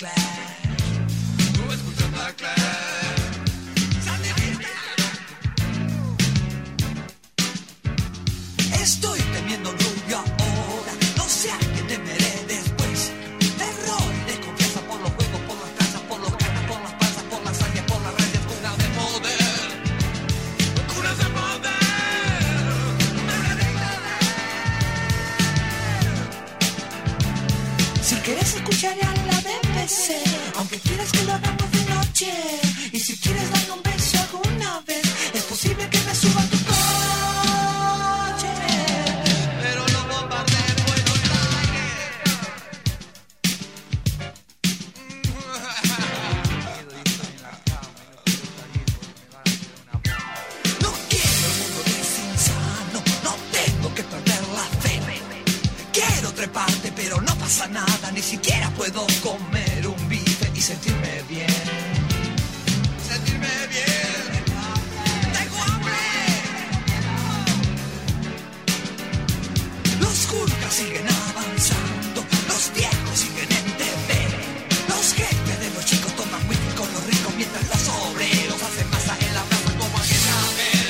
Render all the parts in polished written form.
Estoy temiendo rubio ahora, no sé a qué temeré después. Terror y desconfianza por los juegos, por las trazas, por los ganas, por las panzas, por las áreas, por las rayas, cuna de poder. Cunas de poder, una dignidad. Si quieres escuchar a la BBC, aunque quieras que lo hagamos de noche, y si quieres darme un beso alguna vez, es posible que me suba a tu coche. Treparte, pero no pasa nada, ni siquiera puedo comer un bife y sentirme bien. Sentirme bien. Tengo hambre. Los Gurkhas siguen avanzando, los viejos siguen en TV. Los jefes de los chicos toman whisky con los ricos mientras los obreros hacen masa en la plaza como aquella vez.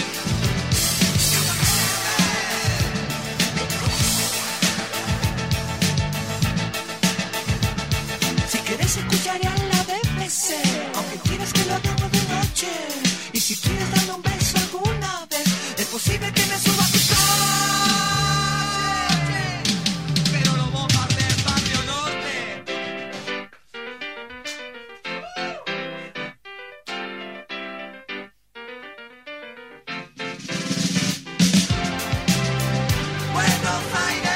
Escucharé a la BBC, aunque quieras que lo hagamos de noche. Y si quieres darme un beso alguna vez, es posible que me suba a tu coche. Pero lo bombardee el barrio norte. Buenos Aires.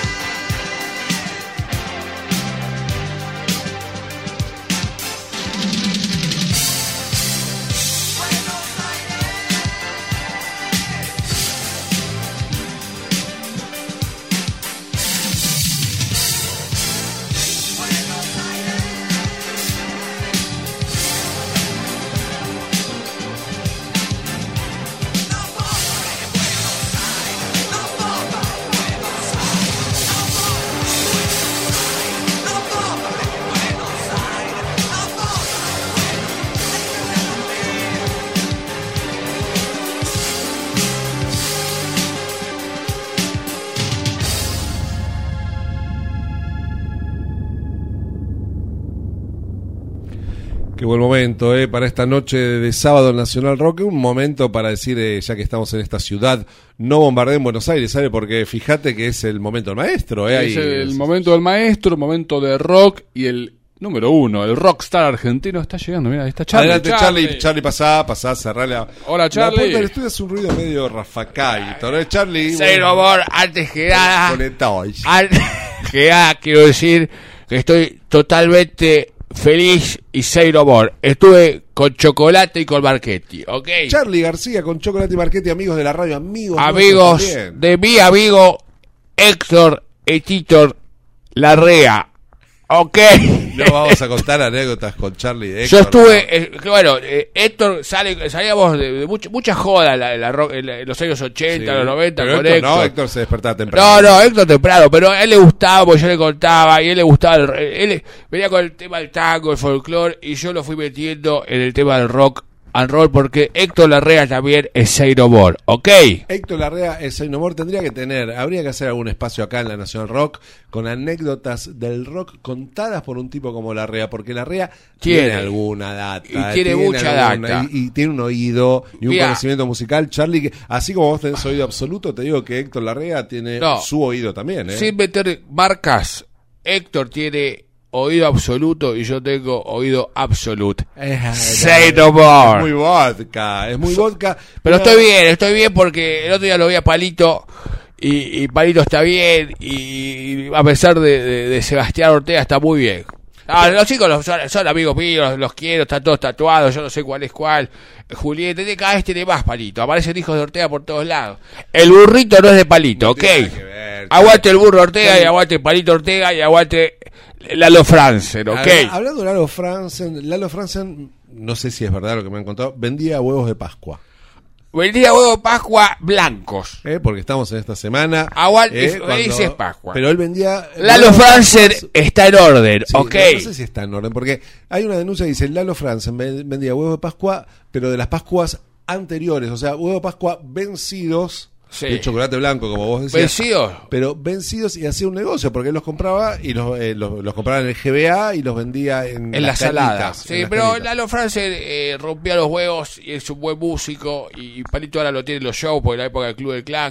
Qué buen momento, para esta noche de sábado en Nacional Rock. Un momento para decir, ya que estamos en esta ciudad, no bombardeen Buenos Aires, ¿sabe? Porque fíjate que es el momento del maestro. Es el momento del maestro, el momento de rock y el número uno, el rockstar argentino está llegando. Mira, ahí está Charlie. Adelante, Charlie, pasá, cerrala. Hola, Charlie. La puerta del estudio hace un ruido medio rafacadito, ¿no? Charlie. Cero amor, antes que nada. Conectados. Antes que nada, quiero decir que estoy totalmente feliz y cero amor. Estuve con Chocolate y con Marchetti, ¿ok? Charlie García con Chocolate y Marchetti, amigos de la radio, amigos de mi amigo Héctor Etitor Larrea, ¿ok? No vamos a contar anécdotas con Charlie de Héctor. Yo estuve, Héctor, salíamos de mucha joda en los años 80, Sí, los 90 pero con Héctor, Héctor. No, Héctor se despertaba temprano. No, Héctor temprano, pero a él le gustaba, porque yo le contaba, y a él le gustaba, él venía con el tema del tango, el folclore, y yo lo fui metiendo en el tema del rock and roll, porque Héctor Larrea también es Zero More, ¿ok? Héctor Larrea es Zero More, habría que hacer algún espacio acá en la Nacional Rock con anécdotas del rock contadas por un tipo como Larrea, porque Larrea tiene alguna data. Y tiene mucha data. Y tiene un oído y un conocimiento musical, Charlie, que así como vos tenés oído absoluto, te digo que Héctor Larrea tiene su oído también, Sin meter marcas, Héctor tiene oído absoluto y yo tengo oído absoluto. Zero More. Es muy vodka. Pero estoy bien porque el otro día lo vi a Palito y Palito está bien y a pesar de Sebastián Ortega está muy bien. Los chicos son amigos míos, los quiero, están todos tatuados, yo no sé cuál es cuál. Julieta, cada vez tiene más Palito, aparecen hijos de Ortega por todos lados. El burrito no es de Palito, ¿ok? Aguante el burro Ortega y aguante Palito Ortega y aguante Lalo Franzen, ¿ok? Hablando de Lalo Franzen, no sé si es verdad lo que me han contado, vendía huevos de Pascua. vendía huevos de Pascua blancos. Porque estamos en esta semana. Aguante, felices cuando- Pascua. Pero él vendía. Lalo huevos de Franzen Pascuas- está en orden, Sí, ok. No sé si está en orden, porque hay una denuncia que dice: Lalo Franzen vendía huevos de Pascua, pero de las Pascuas anteriores, o sea, huevos de Pascua vencidos. Sí. De chocolate blanco, como vos decías. ¿Vencidos? Pero vencidos, y hacía un negocio, porque él los compraba y los compraba en el GBA y los vendía en En las saladas. cañitas, Sí, en las pero cañitas. Lalo Franzen rompía los huevos y es un buen músico. Y Palito ahora lo tiene en los shows, porque en la época del Club del Clan.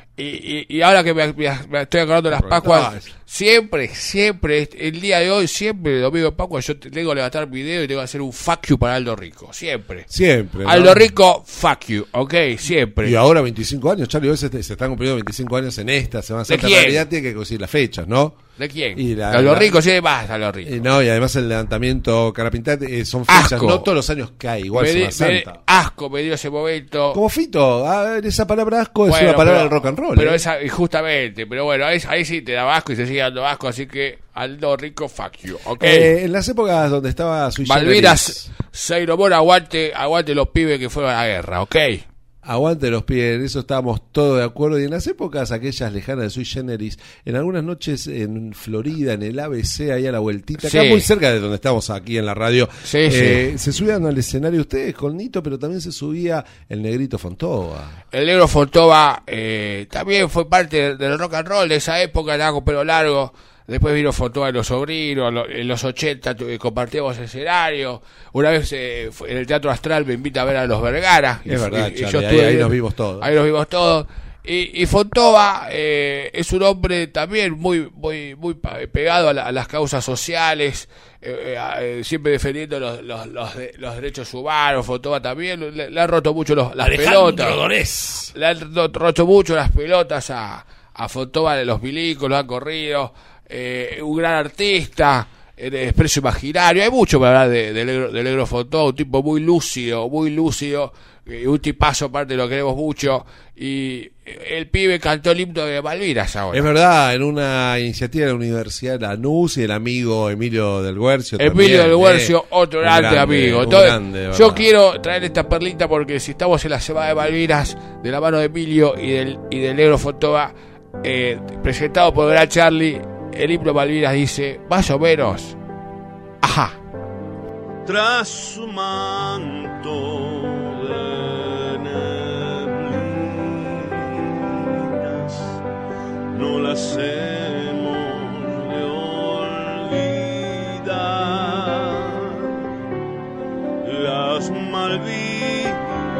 Y ahora que me estoy acordando de las Pascuas, siempre, el día de hoy, siempre, el domingo de Pascua, yo tengo que levantar video y tengo que hacer un fuck you para Aldo Rico. Siempre. Siempre. ¿no? Aldo Rico, fuck you, ok, siempre. Y ahora 25 años, Charlie, hoy se están cumpliendo 25 años en esta Semana Santa. En quién? realidad tiene que conseguir las fechas, ¿no? ¿De quién? Y Aldo Rico, sí, más Aldo Rico. No, y además el levantamiento Carapintá son fechas, Asco. no todos los años cae, igual Semana Santa. Asco me dio ese momento. Como Fito, esa palabra asco es Bueno, una palabra pero- del rock and roll. Pero ¿eh? esa, y justamente, pero bueno, ahí sí te da asco y se sigue dando asco, así que Aldo Rico, fuck you, ok. En las épocas donde estaba Sui Malvinas, Seiromón, aguante los pibes que fueron a la guerra, ok. Aguante los pies, en eso estábamos todos de acuerdo. Y en las épocas aquellas lejanas de Sui Generis, en algunas noches en Florida, en el ABC, ahí a la vueltita, acá Sí. muy cerca de donde estamos aquí en la radio, Sí, sí. se subían al escenario ustedes con Nito, pero también se subía el Negrito Fontova. El negro Fontova también fue parte del rock and roll de esa época, andaba con pelo largo. Después vino Fontova y los sobrinos, en los 80 compartíamos escenario. Una vez en el Teatro Astral me invita a ver a los Vergara. Es verdad, y Charlie, yo ahí estuve nos viendo- vimos todos. Ahí nos vimos todos. Y Fontova es un hombre también muy pegado a las causas sociales, siempre defendiendo los derechos humanos. Fontova también le ha roto mucho las pelotas. Le han roto mucho las pelotas a Fontova de los milicos, lo han corrido. Un gran artista, de Expreso Imaginario. Hay mucho para hablar del negro Fontova, un tipo muy lúcido, un tipazo, aparte lo queremos mucho. Y el pibe cantó el himno de Malvinas ahora. Es verdad, en una iniciativa de la Universidad de Lanús, y el amigo Emilio del Guercio. Emilio también, del Guercio, otro un grande amigo. un Entonces, grande, de yo verdad. quiero traer esta perlita porque si estamos en la Semana de Malvinas, de la mano de Emilio y del negro Fontova, presentado por Gran Charlie, el himno Malvinas dice, más o menos, ajá. Tras su manto de neblinas, no las hemos de olvidar. Las Malvinas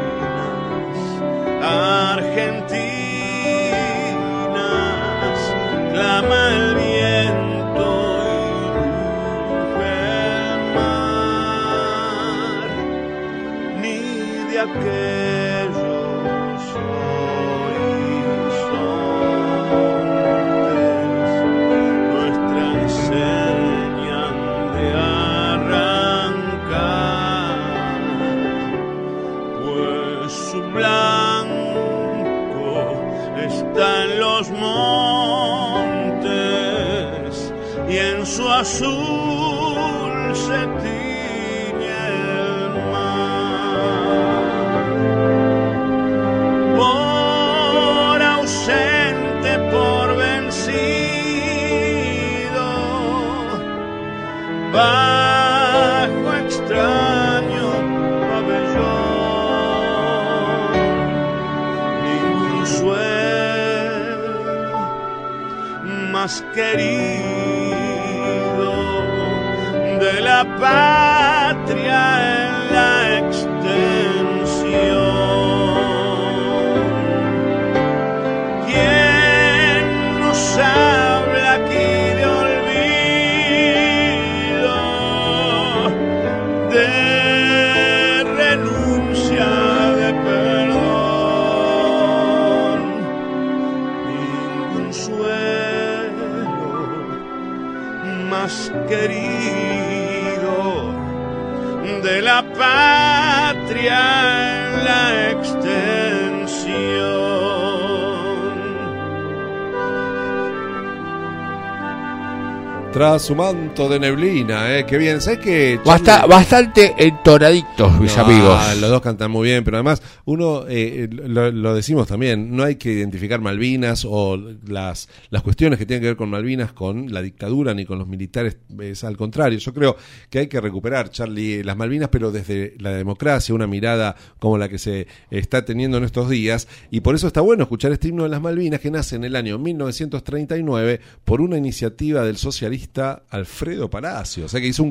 argentinas, clama el viento y ruge el mar, ni de aquellos horizontes nuestra enseñan de arrancar, pues su blanco está en los montes y en su azul se tiñe el mar. Por ausente, por vencido, bajo extraño pabellón, ningún sueño más querido de la patria en la extensión. ¿Quién nos habla aquí de olvido, de renuncia, de perdón? Ningún sueño más querido de la patria en la extensión. Tras su manto de neblina, qué bien. ¿Sabes qué? Charlie? Bastante entonaditos, mis amigos. Los dos cantan muy bien, pero además uno, lo decimos también, no hay que identificar Malvinas o las cuestiones que tienen que ver con Malvinas con la dictadura ni con los militares, es al contrario. Yo creo que hay que recuperar, Charlie, las Malvinas, pero desde la democracia, una mirada como la que se está teniendo en estos días, y por eso está bueno escuchar este himno de las Malvinas que nace en el año 1939 por una iniciativa del socialista Alfredo Palacio. O sea que se hizo un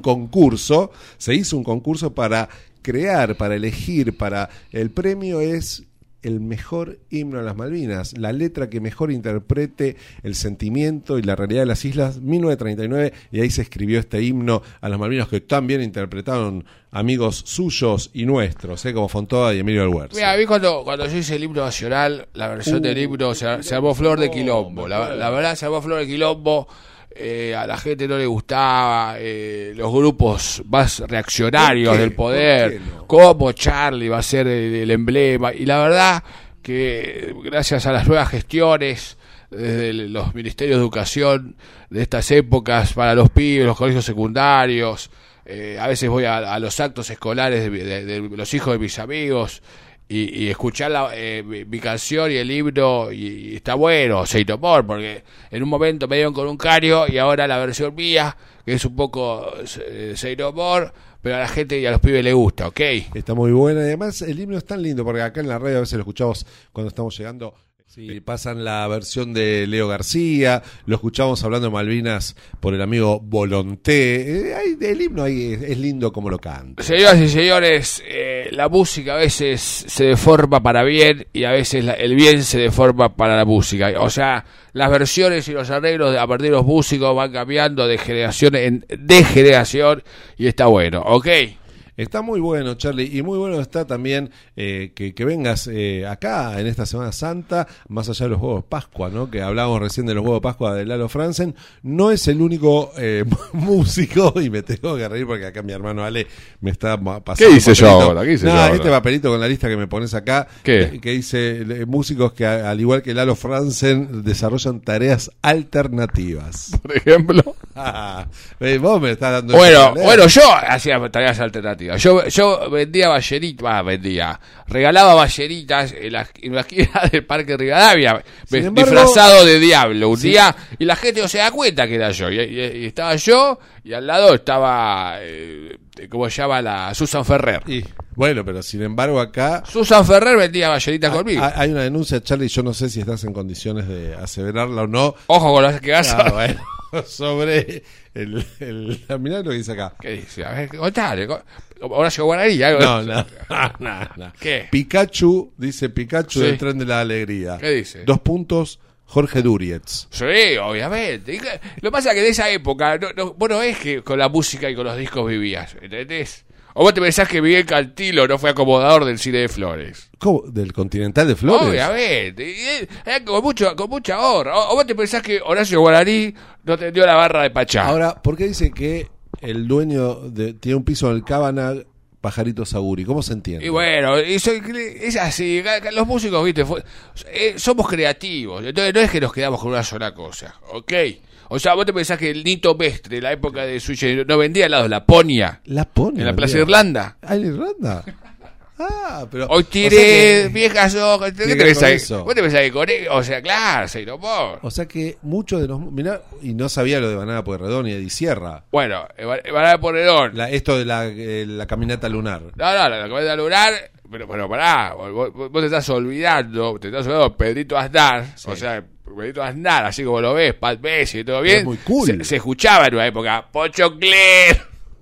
concurso para crear, para elegir, el premio es el mejor himno a las Malvinas, la letra que mejor interprete el sentimiento y la realidad de las islas, 1939, y ahí se escribió este himno a las Malvinas que también interpretaron amigos suyos y nuestros, como Fontova y Emilio Alhuerzo. Mira, a mí cuando yo hice el himno nacional, la versión del himno se armó flor de quilombo, la verdad se armó flor de quilombo. A la gente no le gustaba, los grupos más reaccionarios del poder, como Charlie va a ser el emblema, y la verdad que gracias a las nuevas gestiones desde los ministerios de educación de estas épocas para los pibes, los colegios secundarios, a veces voy a los actos escolares de los hijos de mis amigos y escuchar mi canción y el himno, y está bueno, Say No More, porque en un momento me dieron con un cario y ahora la versión mía, que es un poco Say No More, pero a la gente y a los pibes les gusta, ¿ok? Está muy buena, y además el himno es tan lindo, porque acá en la radio a veces lo escuchamos cuando estamos llegando. Sí, pasan la versión de Leo García, lo escuchamos hablando de Malvinas por el amigo Volonté. El himno ahí es lindo como lo canta. Señoras y señores, la música a veces se deforma para bien y a veces el bien se deforma para la música. O sea, las versiones y los arreglos a partir de los músicos van cambiando de generación en generación, y está bueno, ¿ok? Está muy bueno, Charlie, y muy bueno está también que vengas acá en esta Semana Santa, más allá de los huevos de Pascua, ¿no? Que hablábamos recién de los huevos de Pascua de Lalo Franzen. No es el único músico, y me tengo que reír porque acá mi hermano Ale me está pasando. ¿Qué hice yo ahora? ¿Qué hice yo ahora? Este papelito con la lista que me pones acá, que dice músicos que al igual que Lalo Franzen desarrollan tareas alternativas. Por ejemplo. Vos me estás dando. Bueno, yo hacía tareas alternativas. Yo vendía balleritas, regalaba balleritas en la esquina del Parque Rivadavia, disfrazado de diablo un día, y la gente no se da cuenta que era yo, y estaba yo, y al lado estaba, ¿cómo se llama? La Susan Ferrer. Bueno, pero sin embargo acá Susan Ferrer vendía balleritas conmigo. Hay una denuncia, Charlie, yo no sé si estás en condiciones de aseverarla o no. Ojo con las que vas a... Bueno, sobre mirá lo que dice acá. ¿Qué dice? A ver, contale. Horacio Guaraní. No. ¿Qué? Pikachu, dice Pikachu Sí. del Tren de la Alegría. ¿Qué dice? 2 puntos, Jorge Durietz. Sí, obviamente. Lo que pasa es que de esa época, vos no es que con la música y con los discos vivías, ¿entendés? O vos te pensás que Miguel Cantilo no fue acomodador del cine de Flores. ¿Cómo? ¿Del Continental de Flores? Obviamente. Con mucha honra. O vos te pensás que Horacio Guaraní no tendió la barra de Pachá. Ahora, ¿por qué dice que el dueño tiene un piso en el Cabana, Pajarito Saguri? ¿Cómo se entiende? Y bueno, es así. Los músicos, viste, somos creativos. Entonces no es que nos quedamos con una sola cosa, ¿ok? O sea, vos te pensás que el Nito Mestre, de la época de Switch, no vendía al lado de Laponia. Laponia. En la Plaza de Irlanda. ¿Ah, en Irlanda? Pero... Hoy tiré viejas hojas. ¿Qué te pensás? ¿Vos te pensás que con él? O sea, claro, Say No More. O sea que muchos de los... Mirá, y no sabía lo de Banana Pueyrredón y de Di Sierra. Bueno, Banana Pueyrredón. Esto de la caminata lunar. No, la caminata lunar... Pero pará, vos te estás olvidando Pedrito Aznar, sí. O sea, Pedrito Aznar, así como lo ves, Pat Messi y todo bien. Es muy cool. Se escuchaba en una época, Pochocler.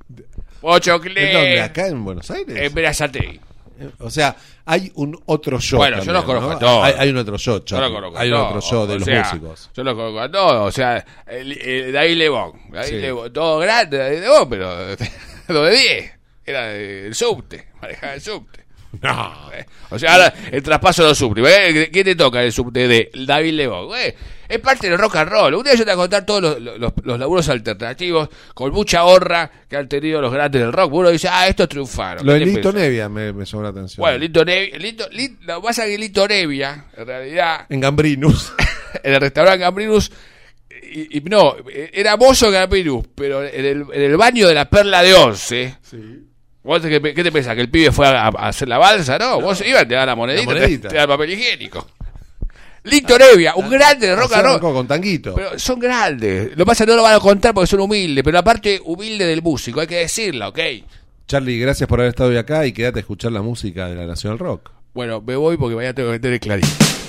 ¿En dónde? ¿Acá en Buenos Aires? En Berazategui. O sea, hay un otro show. Bueno, también, yo los conozco ¿no? a todos. Hay un otro show, Yo los conozco a hay un todos. otro show de O los sea, músicos. Yo los conozco a todos. O sea, David Lebón. Todo grande, David Lebón, pero lo de 10. Era del subte, manejaba el subte. No. O sea, ahora el traspaso de los subte. ¿Quién te toca el subte de David Lebón? Es parte del rock and roll. Un día yo te voy a contar todos los laburos alternativos con mucha honra que han tenido los grandes del rock. Uno dice, estos triunfaron. Lo de Lito Nevia me llamó la atención. Bueno, Lito Nevia, lo que pasa es que Lito Nevia, en realidad, en Gambrinus. en el restaurante Gambrinus, y no, era mozo Capirú, pero en el baño de la Perla de Once. Sí. ¿Vos qué te pensás? ¿Que el pibe fue a hacer la balsa? No, vos ibas, te daban la monedita, te daban papel higiénico. Lito Nevia, un grande de rock and roll. Con tanguito. Pero son grandes. Lo que pasa es que no lo van a contar porque son humildes, pero aparte humilde del músico, hay que decirlo, ¿ok? Charlie, gracias por haber estado hoy acá y quédate a escuchar la música de la Nacional Rock. Bueno, me voy porque mañana tengo que meter el Clarín.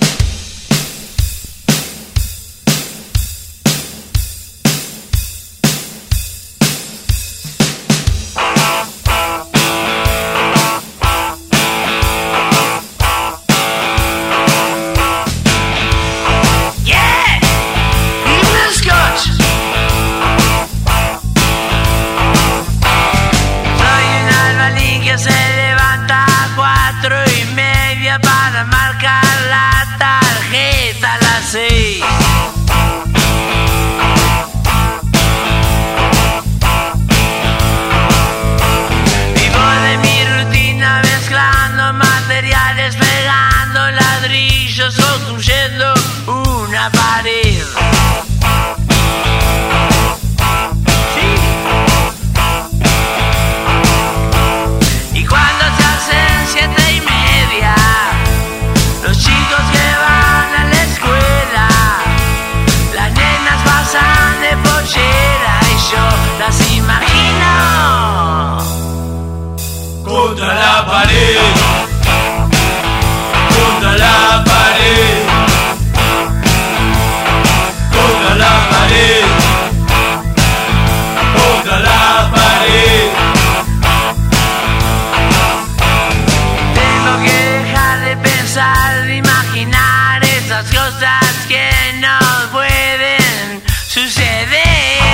Se levanta a 4:30 para marcar la tarjeta a las 6. Vivo de mi rutina mezclando materiales, pegando ladrillos, construyendo una pared. Las imagino contra la pared, contra la pared, contra la pared, contra la pared. Tengo que dejar de pensar, de imaginar esas cosas que no pueden suceder.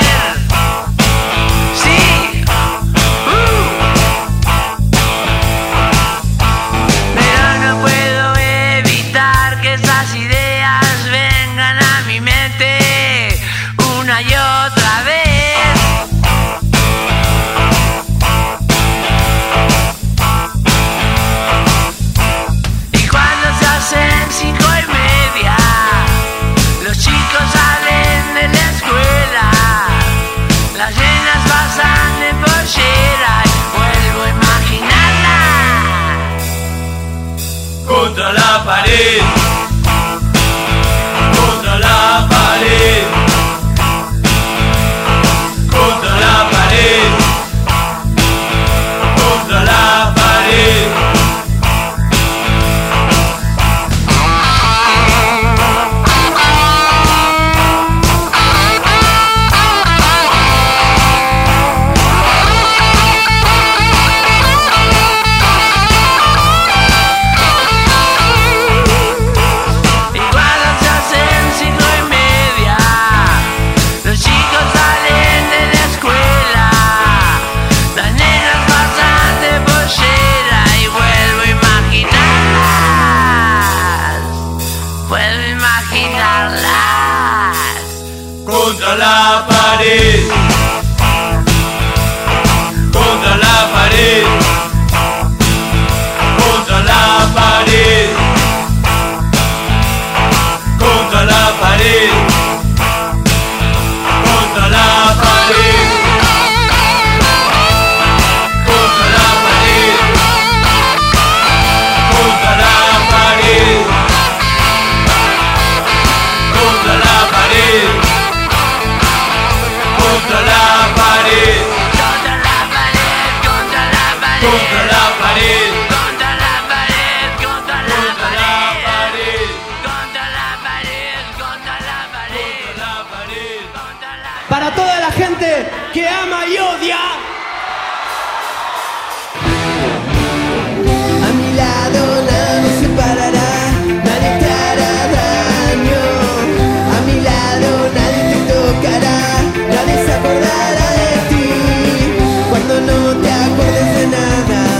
Contra la pared, contra la pared, contra la pared, contra la pared. Contra la pared, contra la pared, contra la pared, contra la pared, contra la pared, contra la pared, contra la pared, contra la pared. Contra la pared, contra la pared, contra la pared, contra la pared, contra la pared, contra la pared, contra la pared, contra la pared, contra la pared. contra la pared. Para toda la gente que ama y odia. A mi lado nada nos separará, nadie te hará daño. A mi lado nadie te tocará, nadie se acordará de ti. Cuando no te acuerdes de nada,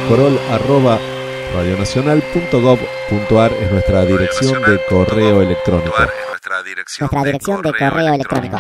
escorol@radionacional.gov.ar es nuestra dirección de correo electrónico. Nuestra dirección de correo electrónico.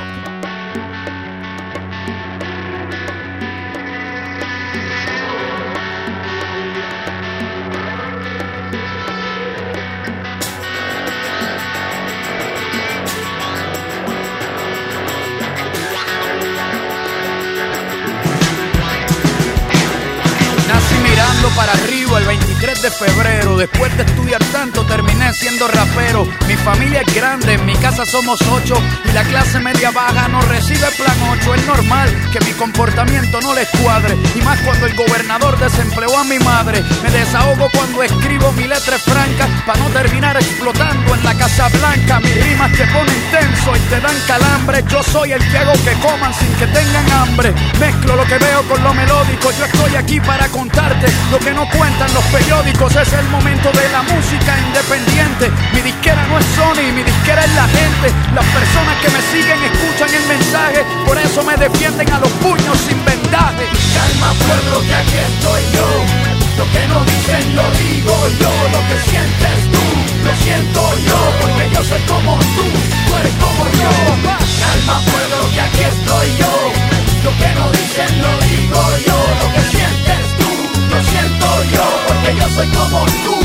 Para arriba el 23 de febrero. Después de estudiar tanto terminé siendo rapero. Mi familia es grande, en mi casa somos 8 y la clase media baja no recibe plan 8. Es normal que mi comportamiento no les cuadre, y más cuando el gobernador desempleó a mi madre. Me desahogo cuando escribo mi letra franca para no terminar explotando en la Casa Blanca. Mis rimas te ponen tenso y te dan calambre. Yo soy el que hago que coman sin que tengan hambre. Mezclo lo que veo con lo melódico. Yo estoy aquí para contarte lo que no cuentan los periódicos. Es el momento de la música independiente. Mi disquera no es Sony, mi disquera es la gente. Las personas que me siguen escuchan el mensaje, por eso me defienden a los puños sin vendaje. Calma pueblo, que aquí estoy yo. Lo que no dicen lo digo yo. Lo que sientes tú, lo siento yo. Porque yo soy como tú eres como yo. Calma pueblo, que aquí estoy yo. Lo que no dicen lo digo yo. Lo que sientes tú, lo siento yo, porque yo soy como tú.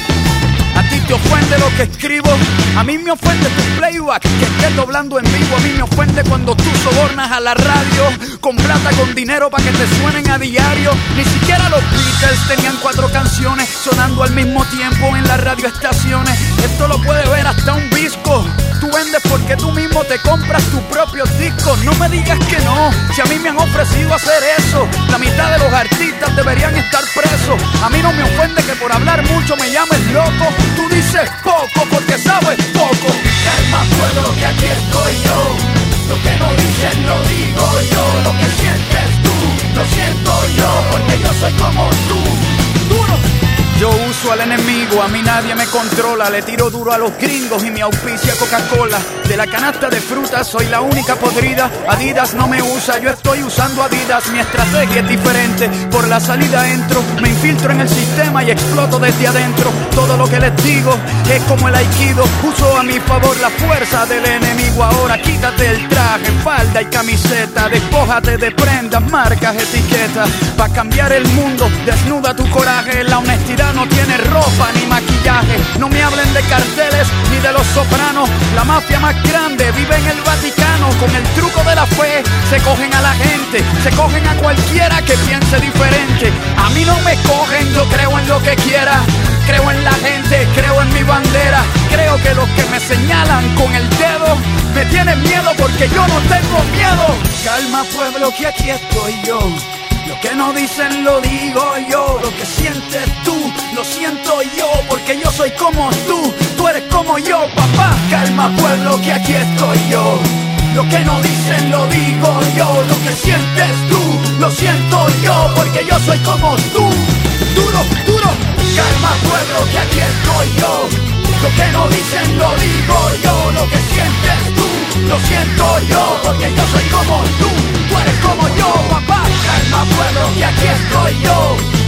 A ti te ofende lo que escribo, a mí me ofende tu playback, que estés doblando en vivo. A mí me ofende cuando tú sobornas a la radio con plata, con dinero para que te suenen a diario. Ni siquiera los Beatles tenían 4 canciones sonando al mismo tiempo en las radioestaciones. Esto lo puede ver hasta un visco. Tú vendes porque tú mismo te compras tus propios discos. No me digas que no, si a mí me han ofrecido hacer eso. La mitad de los artistas deberían estar presos. A mí no me ofende que por hablar mucho me llames loco. Tú dices poco porque sabes poco. Calma pueblo, que aquí estoy yo. Lo que no dicen lo digo yo. Lo que sientes tú, lo siento yo, porque yo soy como tú. Duro. Yo uso al enemigo, a mí nadie me controla. Le tiro duro a los gringos y me auspicia Coca-Cola. De la canasta de frutas soy la única podrida. Adidas no me usa, yo estoy usando Adidas. Mi estrategia es diferente, por la salida entro. Me infiltro en el sistema y exploto desde adentro. Todo lo que les digo es como el aikido. Uso a mi favor la fuerza del enemigo. Ahora quítate el traje, falda y camiseta. Despójate de prendas, marcas, etiquetas. Pa' cambiar el mundo, desnuda tu coraje. La honestidad no tiene ropa ni maquillaje. No me hablen de carteles ni de los Sopranos. La mafia más grande vive en el Vaticano. Con el truco de la fe se cogen a la gente, se cogen a cualquiera que piense diferente. A mí no me cogen, yo creo en lo que quiera. Creo en la gente, creo en mi bandera. Creo que los que me señalan con el dedo me tienen miedo porque yo no tengo miedo. Calma pueblo, que aquí estoy yo. Lo que no dicen lo digo yo. Lo que sientes tú, lo siento yo, porque yo soy como tú eres como yo, papá. Calma pueblo, que aquí estoy yo. Lo que no dicen lo digo yo. Lo que sientes tú, lo siento yo, porque yo soy como tú. Duro, duro. Calma pueblo, que aquí estoy yo. Lo que no dicen lo digo yo. Lo que sientes tú, lo siento yo, porque yo soy como tú eres como yo, papá. Calma pueblo, que aquí estoy yo.